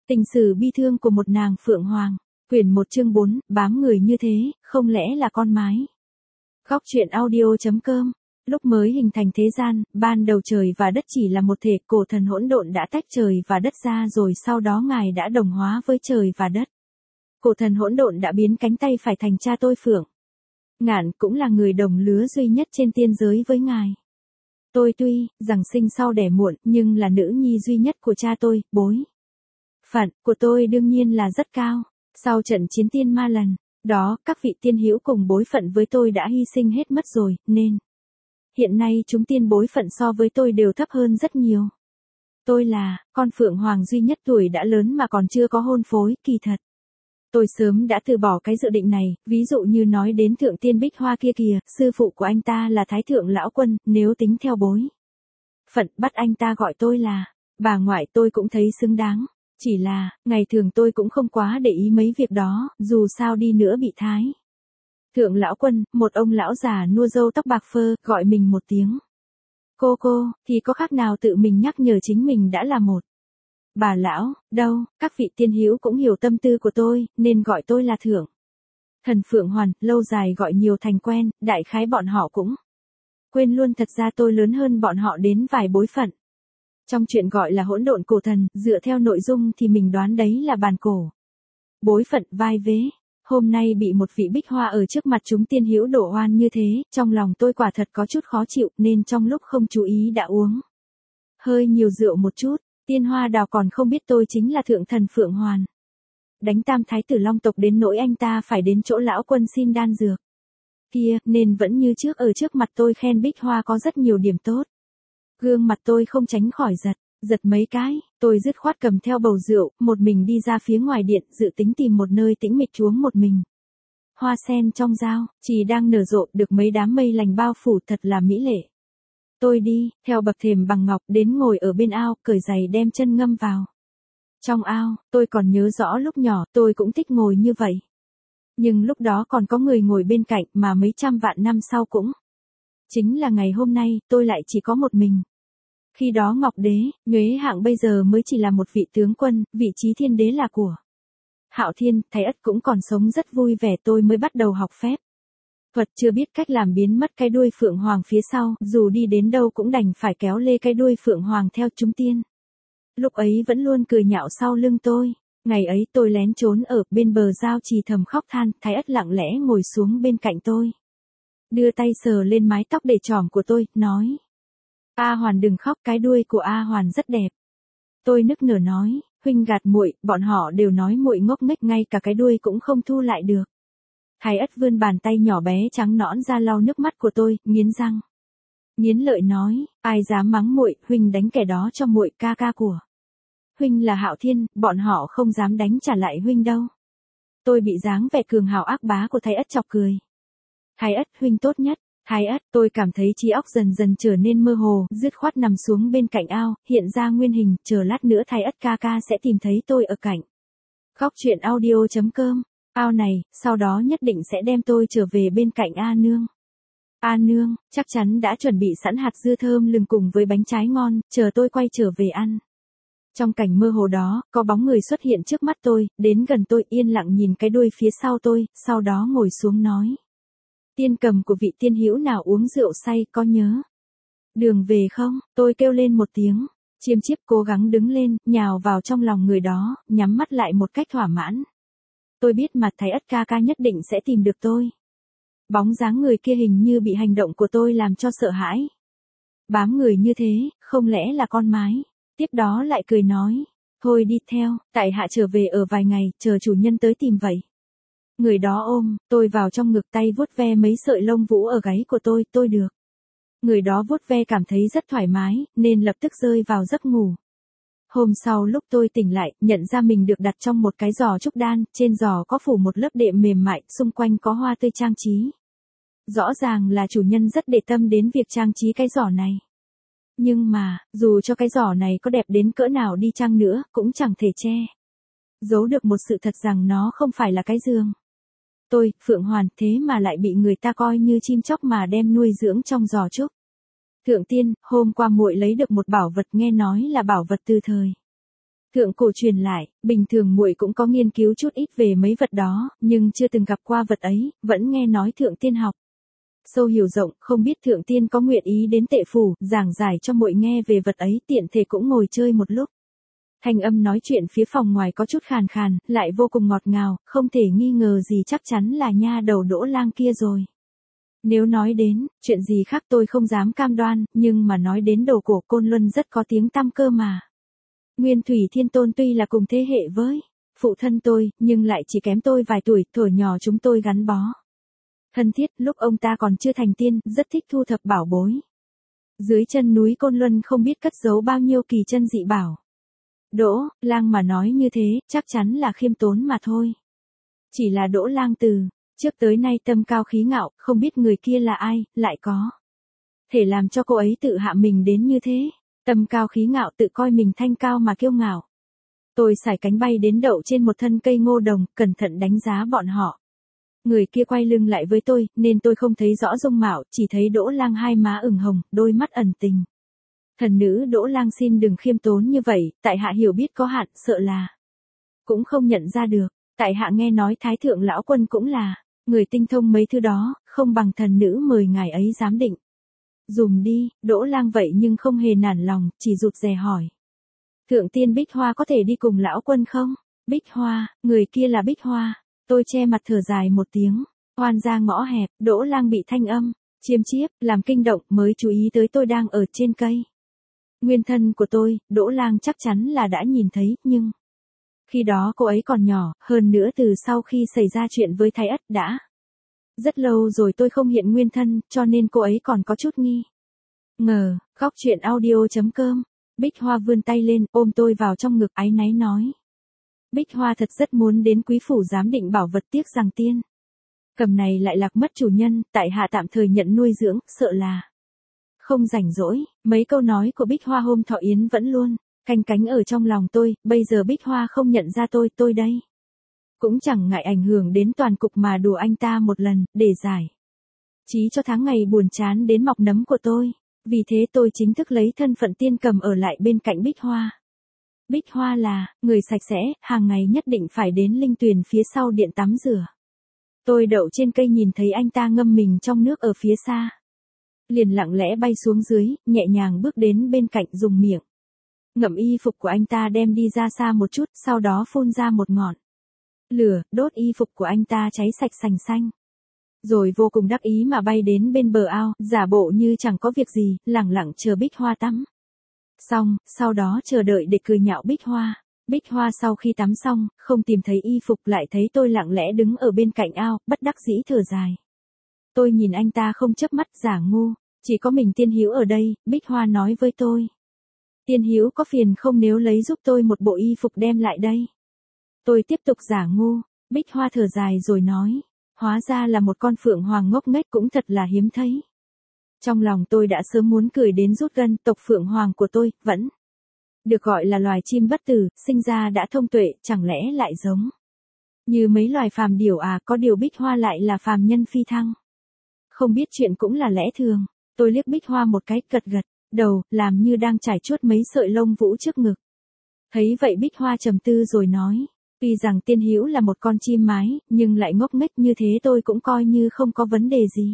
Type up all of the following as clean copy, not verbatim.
Tình sử bi thương của một nàng phượng hoàng. Quyển 1 chương 4, bám người như thế, không lẽ là con mái. Góc truyện audio.com. Lúc mới hình thành thế gian, ban đầu trời và đất chỉ là một thể, cổ thần hỗn độn đã tách trời và đất ra rồi sau đó Ngài đã đồng hóa với trời và đất. Cổ thần hỗn độn đã biến cánh tay phải thành cha tôi Phượng Ngạn, cũng là người đồng lứa duy nhất trên tiên giới với Ngài. Tôi tuy rằng sinh sau đẻ muộn, nhưng là nữ nhi duy nhất của cha tôi, bối phận của tôi đương nhiên là rất cao. Sau trận chiến tiên ma lần đó, các vị tiên hữu cùng bối phận với tôi đã hy sinh hết mất rồi, nên hiện nay chúng tiên bối phận so với tôi đều thấp hơn rất nhiều. Tôi là con phượng hoàng duy nhất tuổi đã lớn mà còn chưa có hôn phối, kỳ thật. Tôi sớm đã từ bỏ cái dự định này, ví dụ như nói đến thượng tiên Bích Hoa kia kìa, sư phụ của anh ta là Thái thượng lão quân, nếu tính theo bối phận bắt anh ta gọi tôi là bà ngoại tôi cũng thấy xứng đáng. Chỉ là, ngày thường tôi cũng không quá để ý mấy việc đó, dù sao đi nữa bị Thái thượng lão quân, một ông lão già nua râu tóc bạc phơ, gọi mình một tiếng cô, thì có khác nào tự mình nhắc nhở chính mình đã là một bà lão, đâu. Các vị tiên hữu cũng hiểu tâm tư của tôi, nên gọi tôi là thượng thần Phượng Hoàn, lâu dài gọi nhiều thành quen, đại khái bọn họ cũng quên luôn thật ra tôi lớn hơn bọn họ đến vài bối phận. Trong chuyện gọi là hỗn độn cổ thần, dựa theo nội dung thì mình đoán đấy là bàn cổ bối phận vai vế. Hôm nay bị một vị Bích Hoa ở trước mặt chúng tiên hữu đổ oan như thế, trong lòng tôi quả thật có chút khó chịu, nên trong lúc không chú ý đã uống hơi nhiều rượu một chút. Tiên Hoa Đào còn không biết tôi chính là thượng thần Phượng Hoàn, đánh tam thái tử Long tộc đến nỗi anh ta phải đến chỗ lão quân xin đan dược kia, nên vẫn như trước ở trước mặt tôi khen Bích Hoa có rất nhiều điểm tốt. Gương mặt tôi không tránh khỏi giật mấy cái, tôi dứt khoát cầm theo bầu rượu, một mình đi ra phía ngoài điện, dự tính tìm một nơi tĩnh mịch uống một mình. Hoa sen trong dao, chỉ đang nở rộ, được mấy đám mây lành bao phủ, thật là mỹ lệ. Tôi đi theo bậc thềm bằng ngọc đến ngồi ở bên ao, cởi giày đem chân ngâm vào trong ao. Tôi còn nhớ rõ lúc nhỏ tôi cũng thích ngồi như vậy. Nhưng lúc đó còn có người ngồi bên cạnh, mà mấy trăm vạn năm sau cũng chính là ngày hôm nay, tôi lại chỉ có một mình. Khi đó Ngọc Đế, Nhuế Hạng bây giờ mới chỉ là một vị tướng quân, vị trí thiên đế là của Hạo Thiên, Thái Ất cũng còn sống rất vui vẻ, tôi mới bắt đầu học phép thuật, chưa biết cách làm biến mất cái đuôi phượng hoàng phía sau, dù đi đến đâu cũng đành phải kéo lê cái đuôi phượng hoàng theo chúng tiên. Lúc ấy vẫn luôn cười nhạo sau lưng tôi. Ngày ấy tôi lén trốn ở bên bờ giao trì thầm khóc than, Thái Ất lặng lẽ ngồi xuống bên cạnh tôi, đưa tay sờ lên mái tóc để trỏm của tôi, nói: A Hoàn đừng khóc, cái đuôi của A Hoàn rất đẹp. Tôi nức nở nói: huynh gạt muội, bọn họ đều nói muội ngốc nghếch, ngay cả cái đuôi cũng không thu lại được. Thái Ất vươn bàn tay nhỏ bé trắng nõn ra lau nước mắt của tôi, nghiến răng nghiến lợi nói: ai dám mắng muội, huynh đánh kẻ đó cho muội, ca ca của huynh là Hạo Thiên, bọn họ không dám đánh trả lại huynh đâu. Tôi bị dáng vẻ cường hào ác bá của Thái Ất chọc cười. Thái Ất, huynh tốt nhất. Thái Ất, tôi cảm thấy trí óc dần dần trở nên mơ hồ, dứt khoát nằm xuống bên cạnh ao, hiện ra nguyên hình, chờ lát nữa Thái Ất ca ca sẽ tìm thấy tôi ở cạnh góc truyện audio.com. Ao này, sau đó nhất định sẽ đem tôi trở về bên cạnh A Nương. A Nương, chắc chắn đã chuẩn bị sẵn hạt dưa thơm lừng cùng với bánh trái ngon, chờ tôi quay trở về ăn. Trong cảnh mơ hồ đó, có bóng người xuất hiện trước mắt tôi, đến gần tôi, yên lặng nhìn cái đuôi phía sau tôi, sau đó ngồi xuống nói: tiên cầm của vị tiên hữu nào uống rượu say, có nhớ đường về không? Tôi kêu lên một tiếng, chiêm chiếp cố gắng đứng lên, nhào vào trong lòng người đó, nhắm mắt lại một cách thỏa mãn. Tôi biết mặt Thái Ất ca ca nhất định sẽ tìm được tôi. Bóng dáng người kia hình như bị hành động của tôi làm cho sợ hãi. Bám người như thế, không lẽ là con mái? Tiếp đó lại cười nói: thôi đi theo, tại hạ trở về ở vài ngày, chờ chủ nhân tới tìm vậy. Người đó ôm tôi vào trong ngực, tay vuốt ve mấy sợi lông vũ ở gáy của tôi được người đó vuốt ve cảm thấy rất thoải mái, nên lập tức rơi vào giấc ngủ. Hôm sau lúc tôi tỉnh lại, nhận ra mình được đặt trong một cái giỏ trúc đan, trên giỏ có phủ một lớp đệm mềm mại, xung quanh có hoa tươi trang trí. Rõ ràng là chủ nhân rất để tâm đến việc trang trí cái giỏ này. Nhưng mà, dù cho cái giỏ này có đẹp đến cỡ nào đi chăng nữa, cũng chẳng thể che giấu được một sự thật rằng nó không phải là cái giường. Tôi, Phượng Hoàn, thế mà lại bị người ta coi như chim chóc mà đem nuôi dưỡng trong giỏ trúc. Thượng tiên, hôm qua muội lấy được một bảo vật, nghe nói là bảo vật từ thời Thượng cổ truyền lại, bình thường muội cũng có nghiên cứu chút ít về mấy vật đó, nhưng chưa từng gặp qua vật ấy, vẫn nghe nói thượng tiên học sâu hiểu rộng, không biết thượng tiên có nguyện ý đến Tệ Phủ, giảng giải cho muội nghe về vật ấy, tiện thể cũng ngồi chơi một lúc. Thanh âm nói chuyện phía phòng ngoài có chút khàn khàn, lại vô cùng ngọt ngào, không thể nghi ngờ gì chắc chắn là nha đầu Đỗ Lang kia rồi. Nếu nói đến, chuyện gì khác tôi không dám cam đoan, nhưng mà nói đến đồ cổ Côn Luân rất có tiếng tăm cơ mà. Nguyên Thủy Thiên Tôn tuy là cùng thế hệ với phụ thân tôi, nhưng lại chỉ kém tôi vài tuổi, thuở nhỏ chúng tôi gắn bó thân thiết, lúc ông ta còn chưa thành tiên, rất thích thu thập bảo bối. Dưới chân núi Côn Luân không biết cất giấu bao nhiêu kỳ chân dị bảo. Đỗ Lang mà nói như thế, chắc chắn là khiêm tốn mà thôi. Chỉ là Đỗ Lang từ trước tới nay tâm cao khí ngạo, không biết người kia là ai, lại có thể làm cho cô ấy tự hạ mình đến như thế. Tâm cao khí ngạo, tự coi mình thanh cao mà kiêu ngạo. Tôi sải cánh bay đến đậu trên một thân cây ngô đồng, cẩn thận đánh giá bọn họ. Người kia quay lưng lại với tôi, nên tôi không thấy rõ dung mạo, chỉ thấy Đỗ Lang hai má ửng hồng, đôi mắt ẩn tình. Thần nữ Đỗ Lang xin đừng khiêm tốn như vậy, tại hạ hiểu biết có hạn, sợ là cũng không nhận ra được. Tại hạ nghe nói Thái thượng lão quân cũng là người tinh thông mấy thứ đó, không bằng thần nữ mời ngài ấy giám định. Dùm đi, Đỗ Lang vậy nhưng không hề nản lòng, chỉ rụt rè hỏi. Thượng tiên Bích Hoa có thể đi cùng lão quân không? Bích Hoa, người kia là Bích Hoa. Tôi che mặt thở dài một tiếng. Hoan ra ngõ hẹp, Đỗ Lang bị thanh âm chiêm chiếp làm kinh động, mới chú ý tới tôi đang ở trên cây. Nguyên thân của tôi, Đỗ Lang chắc chắn là đã nhìn thấy, nhưng khi đó cô ấy còn nhỏ, hơn nữa từ sau khi xảy ra chuyện với Thái Ất đã rất lâu rồi tôi không hiện nguyên thân, cho nên cô ấy còn có chút nghi ngờ. Góc chuyện audio.com. Bích Hoa vươn tay lên, ôm tôi vào trong ngực, áy náy nói. Bích Hoa thật rất muốn đến quý phủ giám định bảo vật, tiếc rằng tiên cầm này lại lạc mất chủ nhân, tại hạ tạm thời nhận nuôi dưỡng, sợ là không rảnh rỗi. Mấy câu nói của Bích Hoa hôm thọ yến vẫn luôn canh cánh ở trong lòng tôi, bây giờ Bích Hoa không nhận ra tôi đây cũng chẳng ngại ảnh hưởng đến toàn cục mà đùa anh ta một lần, để giải trí cho tháng ngày buồn chán đến mọc nấm của tôi. Vì thế tôi chính thức lấy thân phận tiên cầm ở lại bên cạnh Bích Hoa. Bích Hoa là người sạch sẽ, hàng ngày nhất định phải đến linh tuyền phía sau điện tắm rửa. Tôi đậu trên cây nhìn thấy anh ta ngâm mình trong nước ở phía xa, liền lặng lẽ bay xuống dưới, nhẹ nhàng bước đến bên cạnh, dùng miệng ngậm y phục của anh ta đem đi ra xa một chút, sau đó phun ra một ngọn lửa, đốt y phục của anh ta cháy sạch sành xanh. Rồi vô cùng đắc ý mà bay đến bên bờ ao, giả bộ như chẳng có việc gì, lẳng lặng chờ Bích Hoa tắm xong, sau đó chờ đợi để cười nhạo Bích Hoa. Bích Hoa sau khi tắm xong, không tìm thấy y phục, lại thấy tôi lặng lẽ đứng ở bên cạnh ao, bất đắc dĩ thở dài. Tôi nhìn anh ta không chớp mắt, giả ngu, chỉ có mình Tiên Hữu ở đây. Bích Hoa nói với tôi. Tiên Hữu có phiền không nếu lấy giúp tôi một bộ y phục đem lại đây? Tôi tiếp tục giả ngu. Bích Hoa thở dài rồi nói. Hóa ra là một con phượng hoàng ngốc nghếch, cũng thật là hiếm thấy. Trong lòng tôi đã sớm muốn cười đến rút gân, tộc phượng hoàng của tôi, vẫn được gọi là loài chim bất tử, sinh ra đã thông tuệ, chẳng lẽ lại giống như mấy loài phàm điểu à? Có điều Bích Hoa lại là phàm nhân phi thăng, không biết chuyện cũng là lẽ thường. Tôi liếc Bích Hoa một cái, gật gật đầu, làm như đang trải chuốt mấy sợi lông vũ trước ngực. Thấy vậy Bích Hoa trầm tư rồi nói. Tuy rằng Tiên Hữu là một con chim mái, nhưng lại ngốc nghếch như thế tôi cũng coi như không có vấn đề gì.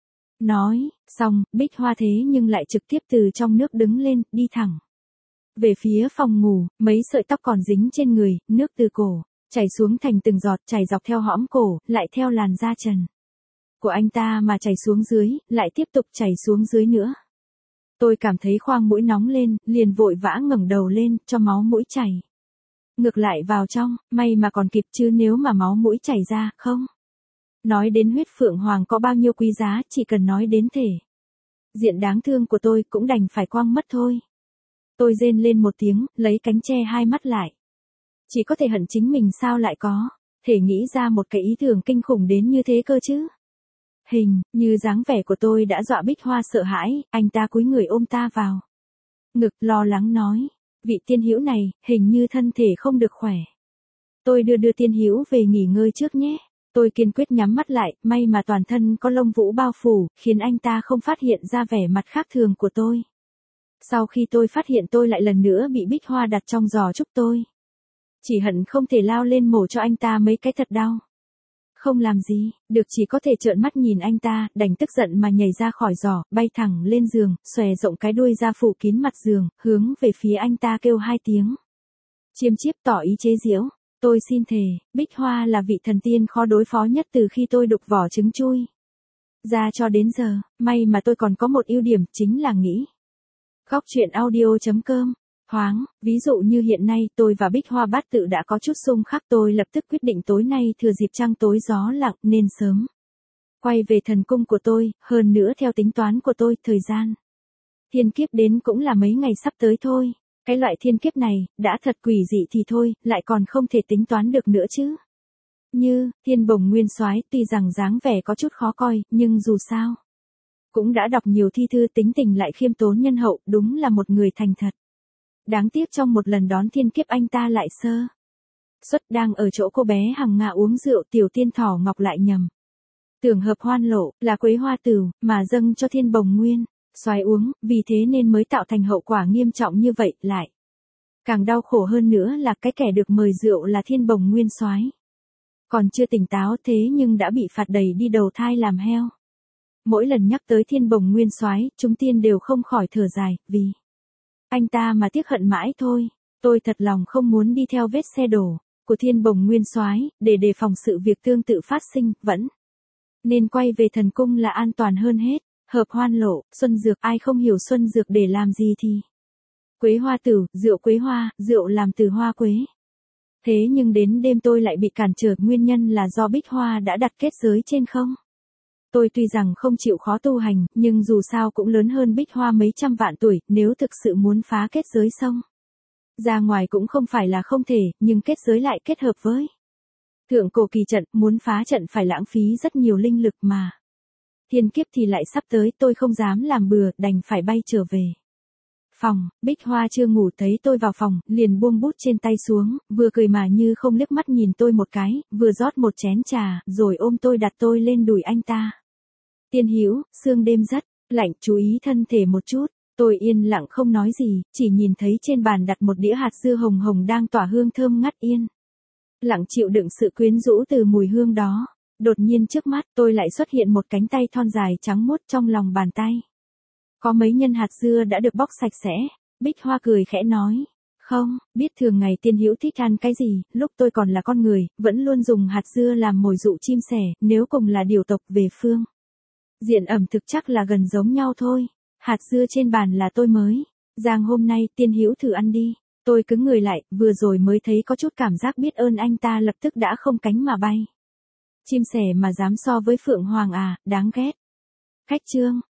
Nói xong, Bích Hoa thế nhưng lại trực tiếp từ trong nước đứng lên, đi thẳng về phía phòng ngủ. Mấy sợi tóc còn dính trên người, nước từ cổ chảy xuống thành từng giọt, chảy dọc theo hõm cổ, lại theo làn da trần của anh ta mà chảy xuống dưới, lại tiếp tục chảy xuống dưới nữa. Tôi cảm thấy khoang mũi nóng lên, liền vội vã ngẩng đầu lên, cho máu mũi chảy ngược lại vào trong, may mà còn kịp, chứ nếu mà máu mũi chảy ra, không nói đến huyết phượng hoàng có bao nhiêu quý giá, chỉ cần nói đến thể diện đáng thương của tôi cũng đành phải quăng mất thôi. Tôi rên lên một tiếng, lấy cánh che hai mắt lại. Chỉ có thể hận chính mình sao lại có thể nghĩ ra một cái ý tưởng kinh khủng đến như thế cơ chứ. Hình như dáng vẻ của tôi đã dọa Bích Hoa sợ hãi, anh ta cúi người ôm ta vào ngực, lo lắng nói. Vị Tiên Hữu này, hình như thân thể không được khỏe. Tôi đưa Tiên Hữu về nghỉ ngơi trước nhé. Tôi kiên quyết nhắm mắt lại, may mà toàn thân có lông vũ bao phủ, khiến anh ta không phát hiện ra vẻ mặt khác thường của tôi. Sau khi tôi phát hiện tôi lại lần nữa bị Bích Hoa đặt trong giỏ chúc tôi. Chỉ hận không thể lao lên mổ cho anh ta mấy cái thật đau. Không làm gì, được chỉ có thể trợn mắt nhìn anh ta, đành tức giận mà nhảy ra khỏi giỏ, bay thẳng lên giường, xòe rộng cái đuôi ra phủ kín mặt giường, hướng về phía anh ta kêu 2 tiếng. Chiêm chiếp tỏ ý chế giễu. Tôi xin thề, Bích Hoa là vị thần tiên khó đối phó nhất từ khi tôi đục vỏ trứng chui ra cho đến giờ, may mà tôi còn có một ưu điểm chính là nghĩ. Góc truyện audio.com. Thoáng, ví dụ như hiện nay tôi và Bích Hoa bát tự đã có chút xung khắc, tôi lập tức quyết định tối nay thừa dịp trăng tối gió lặng nên sớm quay về thần cung của tôi, hơn nữa theo tính toán của tôi, thời gian thiên kiếp đến cũng là mấy ngày sắp tới thôi. Cái loại thiên kiếp này, đã thật quỷ dị thì thôi, lại còn không thể tính toán được nữa chứ. Như, Thiên Bồng Nguyên Soái tuy rằng dáng vẻ có chút khó coi, nhưng dù sao cũng đã đọc nhiều thi thư, tính tình lại khiêm tốn nhân hậu, đúng là một người thành thật. Đáng tiếc trong một lần đón thiên kiếp anh ta lại sơ suất, đang ở chỗ cô bé Hằng Nga uống rượu, Tiểu Tiên Thỏ Ngọc lại nhầm tưởng hợp hoan lộ là quế hoa tửu mà dâng cho Thiên Bồng Nguyên Soái uống, vì thế nên mới tạo thành hậu quả nghiêm trọng như vậy. Lại càng đau khổ hơn nữa là cái kẻ được mời rượu là Thiên Bồng Nguyên Soái còn chưa tỉnh táo, thế nhưng đã bị phạt đẩy đi đầu thai làm heo. Mỗi lần nhắc tới Thiên Bồng Nguyên Soái, chúng tiên đều không khỏi thở dài, vì anh ta mà tiếc hận mãi thôi. Tôi thật lòng không muốn đi theo vết xe đổ của Thiên Bồng Nguyên Soái, để đề phòng sự việc tương tự phát sinh, vẫn nên quay về thần cung là an toàn hơn hết. Hợp hoan lộ, xuân dược, ai không hiểu xuân dược để làm gì thì quế hoa tửu, rượu quế hoa, rượu làm từ hoa quế. Thế nhưng đến đêm tôi lại bị cản trở, nguyên nhân là do Bích Hoa đã đặt kết giới trên không. Tôi tuy rằng không chịu khó tu hành, nhưng dù sao cũng lớn hơn Bích Hoa mấy trăm vạn tuổi, nếu thực sự muốn phá kết giới xong ra ngoài cũng không phải là không thể, nhưng kết giới lại kết hợp với thượng cổ kỳ trận, muốn phá trận phải lãng phí rất nhiều linh lực mà. Thiên kiếp thì lại sắp tới, tôi không dám làm bừa, đành phải bay trở về phòng. Bích Hoa chưa ngủ, thấy tôi vào phòng, liền buông bút trên tay xuống, vừa cười mà như không liếc mắt nhìn tôi một cái, vừa rót một chén trà, rồi ôm tôi đặt tôi lên đùi anh ta. Tiên Hữu, sương đêm rất lạnh, chú ý thân thể một chút. Tôi yên lặng không nói gì, chỉ nhìn thấy trên bàn đặt một đĩa hạt dưa hồng hồng đang tỏa hương thơm ngát, yên lặng chịu đựng sự quyến rũ từ mùi hương đó. Đột nhiên trước mắt tôi lại xuất hiện một cánh tay thon dài trắng muốt, trong lòng bàn tay có mấy nhân hạt dưa đã được bóc sạch sẽ. Bích Hoa cười khẽ nói, không, biết thường ngày Tiên Hữu thích ăn cái gì, lúc tôi còn là con người, vẫn luôn dùng hạt dưa làm mồi dụ chim sẻ, nếu cùng là điều tộc về phương diện ẩm thực chắc là gần giống nhau thôi. Hạt dưa trên bàn là tôi mới giang hôm nay, Tiên Hữu thử ăn đi. Tôi cứng người lại, vừa rồi mới thấy có chút cảm giác biết ơn, anh ta lập tức đã không cánh mà bay. Chim sẻ mà dám so với Phượng Hoàng à, đáng ghét. Khách trương,